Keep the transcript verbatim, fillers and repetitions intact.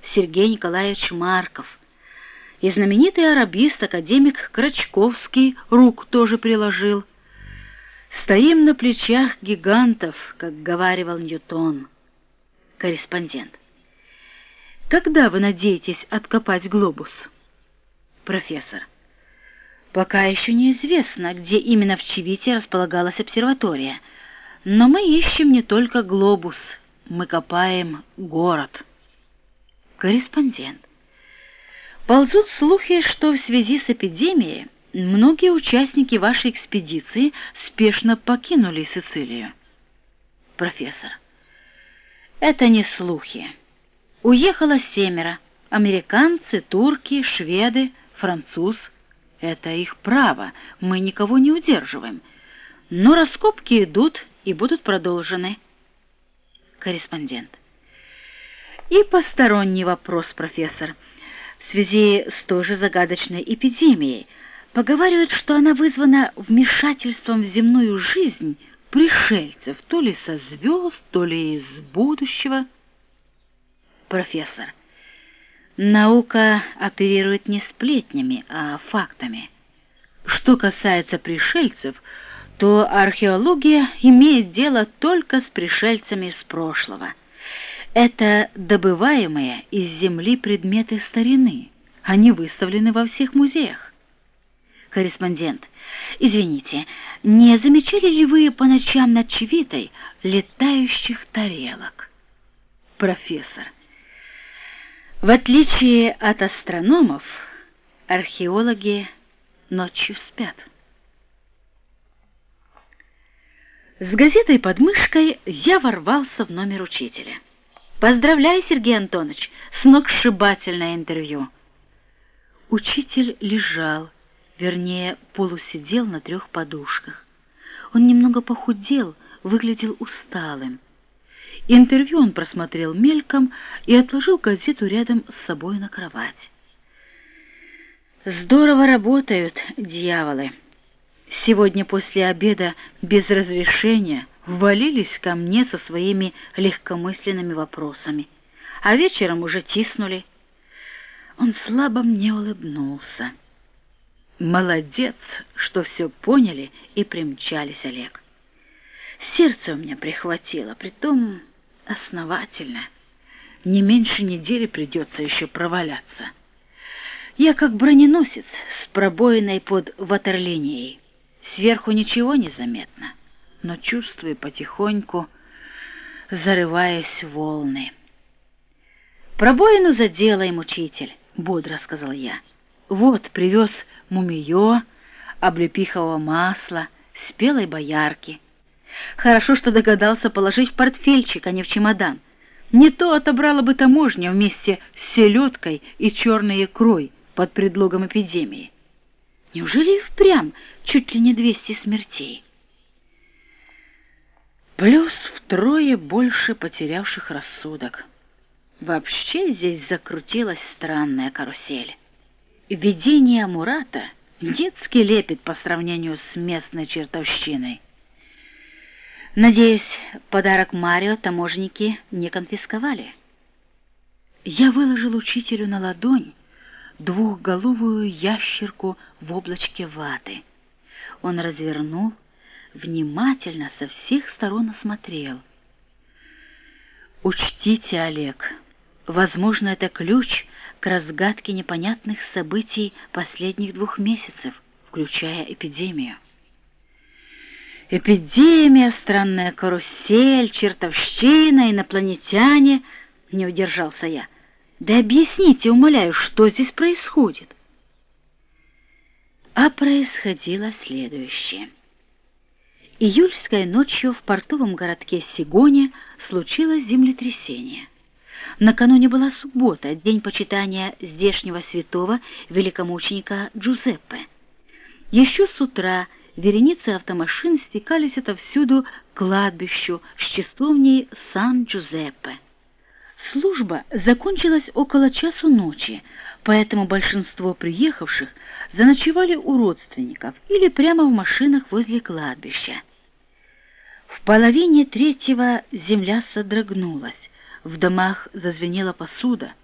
Сергей Николаевич Марков. И знаменитый арабист, академик Крачковский, руку тоже приложил. «Стоим на плечах гигантов», как говаривал Ньютон. Корреспондент. Когда вы надеетесь откопать глобус? Профессор. Пока еще неизвестно, где именно в Чивите располагалась обсерватория. Но мы ищем не только глобус, мы копаем город. Корреспондент. Ползут слухи, что в связи с эпидемией многие участники вашей экспедиции спешно покинули Сицилию. Профессор. Это не слухи. Уехало семеро. Американцы, турки, шведы, француз. Это их право, мы никого не удерживаем. Но раскопки идут и будут продолжены. Корреспондент. И посторонний вопрос, профессор. В связи с той же загадочной эпидемией поговаривают, что она вызвана вмешательством в земную жизнь пришельцев, то ли со звезд, то ли из будущего. Профессор. Наука оперирует не сплетнями, а фактами. Что касается пришельцев, то археология имеет дело только с пришельцами из прошлого. Это добываемые из земли предметы старины. Они выставлены во всех музеях. Корреспондент. Извините, не замечали ли вы по ночам над Чивитой летающих тарелок? Профессор. В отличие от астрономов, археологи ночью спят. С газетой под мышкой я ворвался в номер учителя. «Поздравляю, Сергей Антонович, сногсшибательное интервью!» Учитель лежал, вернее, полусидел на трех подушках. Он немного похудел, выглядел усталым. Интервью он просмотрел мельком и отложил газету рядом с собой на кровать. «Здорово работают, дьяволы. Сегодня после обеда без разрешения ввалились ко мне со своими легкомысленными вопросами, а вечером уже тиснули». Он слабо мне улыбнулся. «Молодец, что все поняли и примчались, Олег. Сердце у меня прихватило, притом основательно. Не меньше недели придется еще проваляться. Я как броненосец с пробоиной под ватерлинией. Сверху ничего не заметно, но чувствую потихоньку, зарываясь в волны». «Пробоину заделаем, учитель», — бодро сказал я. «Вот, привез мумиё, облепихового масла, спелой боярки. Хорошо, что догадался положить в портфельчик, а не в чемодан. Не то отобрала бы таможня вместе с селедкой и черной икрой под предлогом эпидемии. Неужели и впрямь чуть ли не двести смертей?» Плюс втрое больше потерявших рассудок. Вообще здесь закрутилась странная карусель. Видение Мурата детски лепит по сравнению с местной чертовщиной. Надеюсь, подарок Марио таможенники не конфисковали. Я выложил учителю на ладонь двухголовую ящерку в облачке ваты. Он развернул, внимательно со всех сторон осмотрел. «Учтите, Олег, возможно, это ключ к разгадке непонятных событий последних двух месяцев, включая эпидемию». «Эпидемия, странная карусель, чертовщина, инопланетяне», — не удержался я. «Да объясните, умоляю, что здесь происходит?» А происходило следующее. Июльской ночью в портовом городке Сигоне случилось землетрясение. Накануне была суббота, день почитания здешнего святого великомученика Джузеппе. Еще с утра вереницы автомашин стекались отовсюду к кладбищу с часовней Сан-Джузеппе. Служба закончилась около часу ночи, поэтому большинство приехавших заночевали у родственников или прямо в машинах возле кладбища. В половине третьего земля содрогнулась, в домах зазвенела посуда,